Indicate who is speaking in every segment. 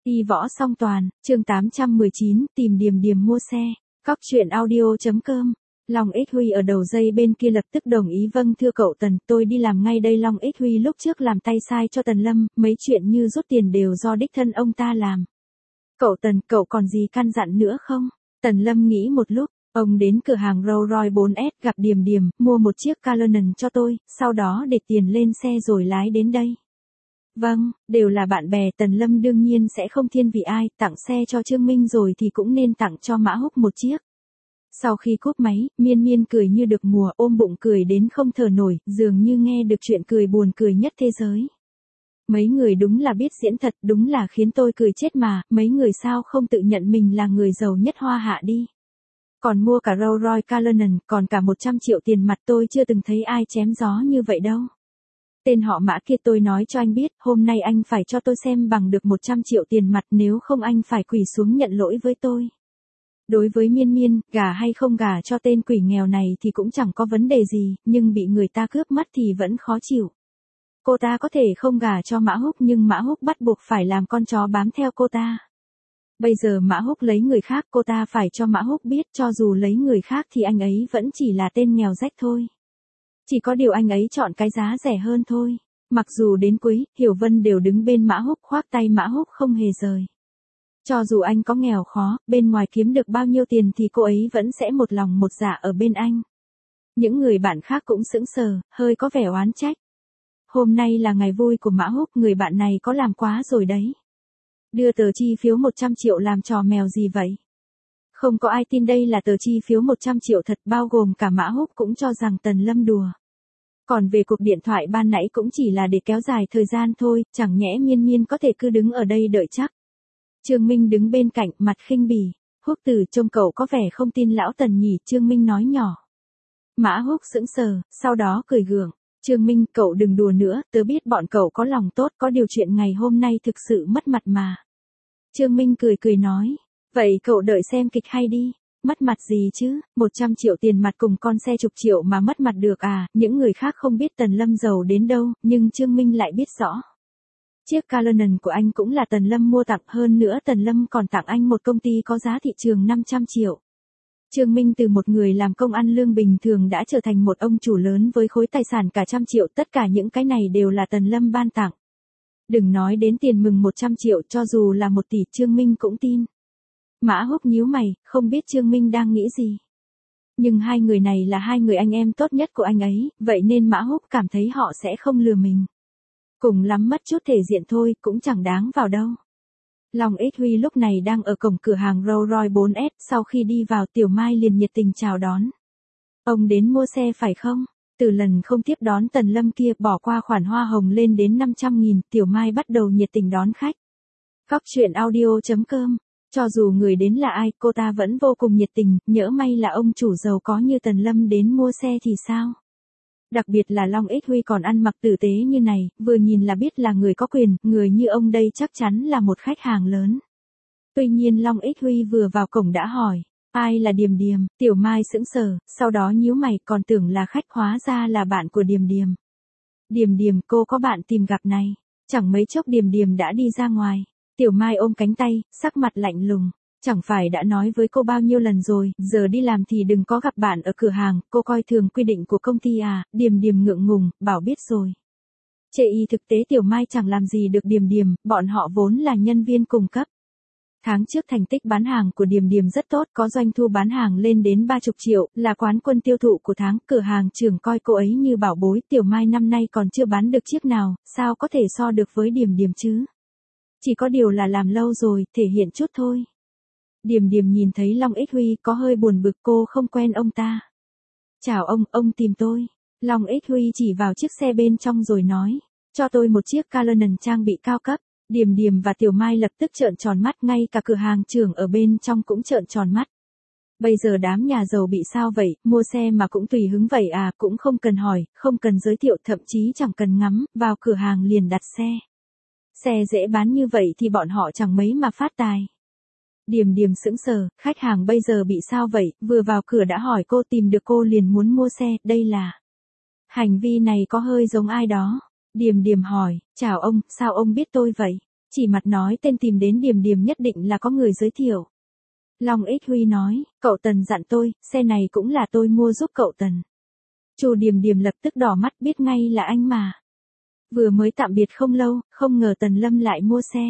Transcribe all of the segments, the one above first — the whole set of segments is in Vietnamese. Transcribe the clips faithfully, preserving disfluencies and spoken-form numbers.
Speaker 1: Đi võ song toàn, chương tám trăm mười chín, tìm Điềm Điềm mua xe. Cóc truyện audio chấm com. Long Ích Huy ở đầu dây bên kia lập tức đồng ý. Vâng thưa cậu Tần, tôi đi làm ngay đây. Long Ích Huy lúc trước làm tay sai cho Tần Lâm, mấy chuyện như rút tiền đều do đích thân ông ta làm. Cậu Tần, cậu còn gì căn dặn nữa không? Tần Lâm nghĩ một lúc, ông đến cửa hàng Rolls Royce bốn S gặp Điềm Điềm, mua một chiếc Cullinan cho tôi, sau đó để tiền lên xe rồi lái đến đây. Vâng, đều là bạn bè. Tần Lâm đương nhiên sẽ không thiên vị ai, tặng xe cho Trương Minh rồi thì cũng nên tặng cho Mã Húc một chiếc. Sau khi cúp máy, Miên Miên cười như được mùa, ôm bụng cười đến không thở nổi, dường như nghe được chuyện cười buồn cười nhất thế giới. Mấy người đúng là biết diễn thật, đúng là khiến tôi cười chết mà, mấy người sao không tự nhận mình là người giàu nhất Hoa Hạ đi. Còn mua cả Rolls Royce Cullinan, còn cả một trăm triệu tiền mặt, tôi chưa từng thấy ai chém gió như vậy đâu. Tên họ Mã kia, tôi nói cho anh biết, hôm nay anh phải cho tôi xem bằng được một trăm triệu tiền mặt, nếu không anh phải quỳ xuống nhận lỗi với tôi. Đối với Miên Miên, gả hay không gả cho tên quỷ nghèo này thì cũng chẳng có vấn đề gì, nhưng bị người ta cướp mắt thì vẫn khó chịu. Cô ta có thể không gả cho Mã Húc, nhưng Mã Húc bắt buộc phải làm con chó bám theo cô ta. Bây giờ Mã Húc lấy người khác, cô ta phải cho Mã Húc biết, cho dù lấy người khác thì anh ấy vẫn chỉ là tên nghèo rách thôi. Chỉ có điều anh ấy chọn cái giá rẻ hơn thôi. Mặc dù đến cuối, Hiểu Vân đều đứng bên Mã Húc, khoác tay Mã Húc không hề rời. Cho dù anh có nghèo khó, bên ngoài kiếm được bao nhiêu tiền thì cô ấy vẫn sẽ một lòng một dạ ở bên anh. Những người bạn khác cũng sững sờ, hơi có vẻ oán trách. Hôm nay là ngày vui của Mã Húc, người bạn này có làm quá rồi đấy. Đưa tờ chi phiếu một trăm triệu làm trò mèo gì vậy? Không có ai tin đây là tờ chi phiếu một trăm triệu thật, bao gồm cả Mã Húc cũng cho rằng Tần Lâm đùa. Còn về cuộc điện thoại ban nãy cũng chỉ là để kéo dài thời gian thôi, chẳng nhẽ Miên Miên có thể cứ đứng ở đây đợi chắc. Trương Minh đứng bên cạnh, mặt khinh bỉ. Húc Tử, trông cậu có vẻ không tin lão Tần nhỉ? Trương Minh nói nhỏ. Mã Húc sững sờ, sau đó cười gượng. Trương Minh, cậu đừng đùa nữa, tớ biết bọn cậu có lòng tốt, có điều chuyện ngày hôm nay thực sự mất mặt mà. Trương Minh cười cười nói. Vậy cậu đợi xem kịch hay đi. Mất mặt gì chứ, một trăm triệu tiền mặt cùng con xe chục triệu mà mất mặt được à? Những người khác không biết Tần Lâm giàu đến đâu, nhưng Trương Minh lại biết rõ. Chiếc Cullinan của anh cũng là Tần Lâm mua tặng, hơn nữa Tần Lâm còn tặng anh một công ty có giá thị trường năm trăm triệu. Trương Minh từ một người làm công ăn lương bình thường đã trở thành một ông chủ lớn với khối tài sản cả trăm triệu, tất cả những cái này đều là Tần Lâm ban tặng. Đừng nói đến tiền mừng một trăm triệu, cho dù là một tỷ Trương Minh cũng tin. Mã Húc nhíu mày, không biết Trương Minh đang nghĩ gì. Nhưng hai người này là hai người anh em tốt nhất của anh ấy, vậy nên Mã Húc cảm thấy họ sẽ không lừa mình. Cùng lắm mất chút thể diện thôi, cũng chẳng đáng vào đâu. Long Ích Huy lúc này đang ở cổng cửa hàng Rolls Royce bốn S, sau khi đi vào Tiểu Mai liền nhiệt tình chào đón. Ông đến mua xe phải không? Từ lần không tiếp đón Tần Lâm kia, bỏ qua khoản hoa hồng lên đến năm trăm nghìn, Tiểu Mai bắt đầu nhiệt tình đón khách. Cóc truyện audio chấm com. Cho dù người đến là ai, cô ta vẫn vô cùng nhiệt tình, nhỡ may là ông chủ giàu có như Tần Lâm đến mua xe thì sao? Đặc biệt là Long Ích Huy còn ăn mặc tử tế như này, vừa nhìn là biết là người có quyền, người như ông đây chắc chắn là một khách hàng lớn. Tuy nhiên Long Ích Huy vừa vào cổng đã hỏi, ai là Điềm Điềm? Tiểu Mai sững sờ, sau đó nhíu mày, còn tưởng là khách, hóa ra là bạn của Điềm Điềm. Điềm Điềm, cô có bạn tìm gặp này. Chẳng mấy chốc Điềm Điềm đã đi ra ngoài. Tiểu Mai ôm cánh tay, sắc mặt lạnh lùng. Chẳng phải đã nói với cô bao nhiêu lần rồi, giờ đi làm thì đừng có gặp bạn ở cửa hàng, cô coi thường quy định của công ty à? Điềm Điềm ngượng ngùng, bảo biết rồi. Chê y thực tế Tiểu Mai chẳng làm gì được Điềm Điềm, bọn họ vốn là nhân viên cùng cấp. Tháng trước thành tích bán hàng của Điềm Điềm rất tốt, có doanh thu bán hàng lên đến ba mươi triệu, là quán quân tiêu thụ của tháng, cửa hàng trưởng coi cô ấy như bảo bối. Tiểu Mai năm nay còn chưa bán được chiếc nào, sao có thể so được với Điềm Điềm chứ? Chỉ có điều là làm lâu rồi, thể hiện chút thôi. Điềm Điềm nhìn thấy Long Ích Huy có hơi buồn bực, cô không quen ông ta. Chào ông, ông tìm tôi. Long Ích Huy chỉ vào chiếc xe bên trong rồi nói, cho tôi một chiếc Cullinan trang bị cao cấp. Điềm Điềm và Tiểu Mai lập tức trợn tròn mắt, ngay cả cửa hàng trưởng ở bên trong cũng trợn tròn mắt. Bây giờ đám nhà giàu bị sao vậy, mua xe mà cũng tùy hứng vậy à, cũng không cần hỏi, không cần giới thiệu, thậm chí chẳng cần ngắm, vào cửa hàng liền đặt xe. Xe dễ bán như vậy thì bọn họ chẳng mấy mà phát tài. Điềm Điềm sững sờ, khách hàng bây giờ bị sao vậy, vừa vào cửa đã hỏi cô, tìm được cô liền muốn mua xe, đây là... Hành vi này có hơi giống ai đó. Điềm Điềm hỏi, chào ông, sao ông biết tôi vậy? Chỉ mặt nói tên tìm đến Điềm Điềm nhất định là có người giới thiệu. Long Ích Huy nói, cậu Tần dặn tôi, xe này cũng là tôi mua giúp cậu Tần. Chu Điềm Điềm lập tức đỏ mắt biết ngay là anh mà. Vừa mới tạm biệt không lâu, không ngờ Tần Lâm lại mua xe.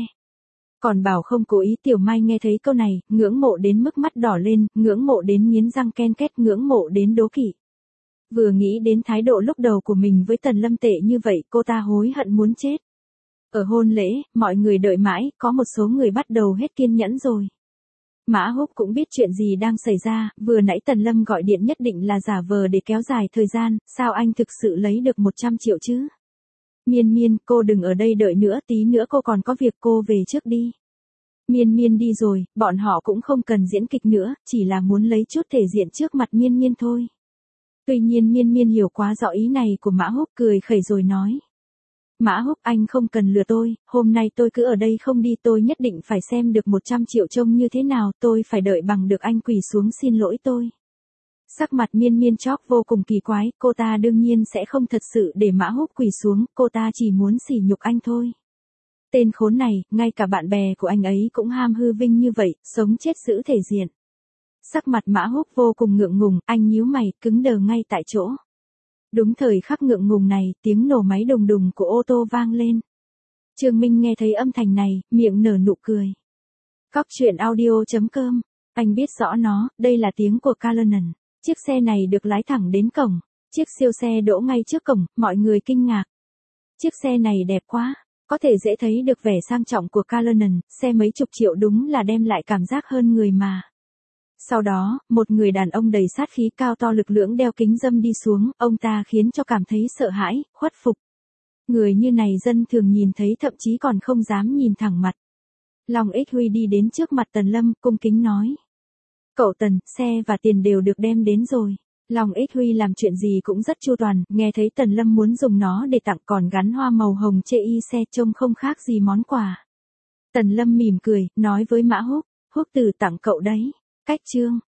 Speaker 1: Còn bảo không cố ý. Tiểu Mai nghe thấy câu này, ngưỡng mộ đến mức mắt đỏ lên, ngưỡng mộ đến nghiến răng ken két, ngưỡng mộ đến đố kỵ. Vừa nghĩ đến thái độ lúc đầu của mình với Tần Lâm tệ như vậy, cô ta hối hận muốn chết. Ở hôn lễ, mọi người đợi mãi, có một số người bắt đầu hết kiên nhẫn rồi. Mã Húc cũng biết chuyện gì đang xảy ra, vừa nãy Tần Lâm gọi điện nhất định là giả vờ để kéo dài thời gian, sao anh thực sự lấy được một trăm triệu chứ? Miên Miên, cô đừng ở đây đợi nữa, tí nữa cô còn có việc, cô về trước đi. Miên Miên đi rồi, bọn họ cũng không cần diễn kịch nữa, chỉ là muốn lấy chút thể diện trước mặt Miên Miên thôi. Tuy nhiên Miên Miên hiểu quá rõ ý này của Mã Húc, cười khẩy rồi nói. Mã Húc, anh không cần lừa tôi, hôm nay tôi cứ ở đây không đi, tôi nhất định phải xem được một trăm triệu trông như thế nào, tôi phải đợi bằng được anh quỳ xuống xin lỗi tôi. Sắc mặt Miên Miên chóc vô cùng kỳ quái, cô ta đương nhiên sẽ không thật sự để Mã Húc quỳ xuống, cô ta chỉ muốn sỉ nhục anh thôi. Tên khốn này, ngay cả bạn bè của anh ấy cũng ham hư vinh như vậy, sống chết giữ thể diện. Sắc mặt Mã Húc vô cùng ngượng ngùng, anh nhíu mày, cứng đờ ngay tại chỗ. Đúng thời khắc ngượng ngùng này, tiếng nổ máy đùng đùng của ô tô vang lên. Trương Minh nghe thấy âm thanh này, miệng nở nụ cười. Cóc truyện audio chấm com, anh biết rõ nó, đây là tiếng của Cullinan. Chiếc xe này được lái thẳng đến cổng. Chiếc siêu xe đỗ ngay trước cổng, mọi người kinh ngạc. Chiếc xe này đẹp quá, có thể dễ thấy được vẻ sang trọng của Cullinan, xe mấy chục triệu đúng là đem lại cảm giác hơn người mà. Sau đó, một người đàn ông đầy sát khí cao to lực lưỡng đeo kính râm đi xuống, ông ta khiến cho cảm thấy sợ hãi, khuất phục. Người như này dân thường nhìn thấy thậm chí còn không dám nhìn thẳng mặt. Long Ích Huy đi đến trước mặt Tần Lâm, cung kính nói. Cậu Tần, xe và tiền đều được đem đến rồi. Long Ích Huy làm chuyện gì cũng rất chu toàn, nghe thấy Tần Lâm muốn dùng nó để tặng còn gắn hoa màu hồng chê y xe trông không khác gì món quà. Tần Lâm mỉm cười, nói với Mã Húc, Húc Từ tặng cậu đấy. Cách chương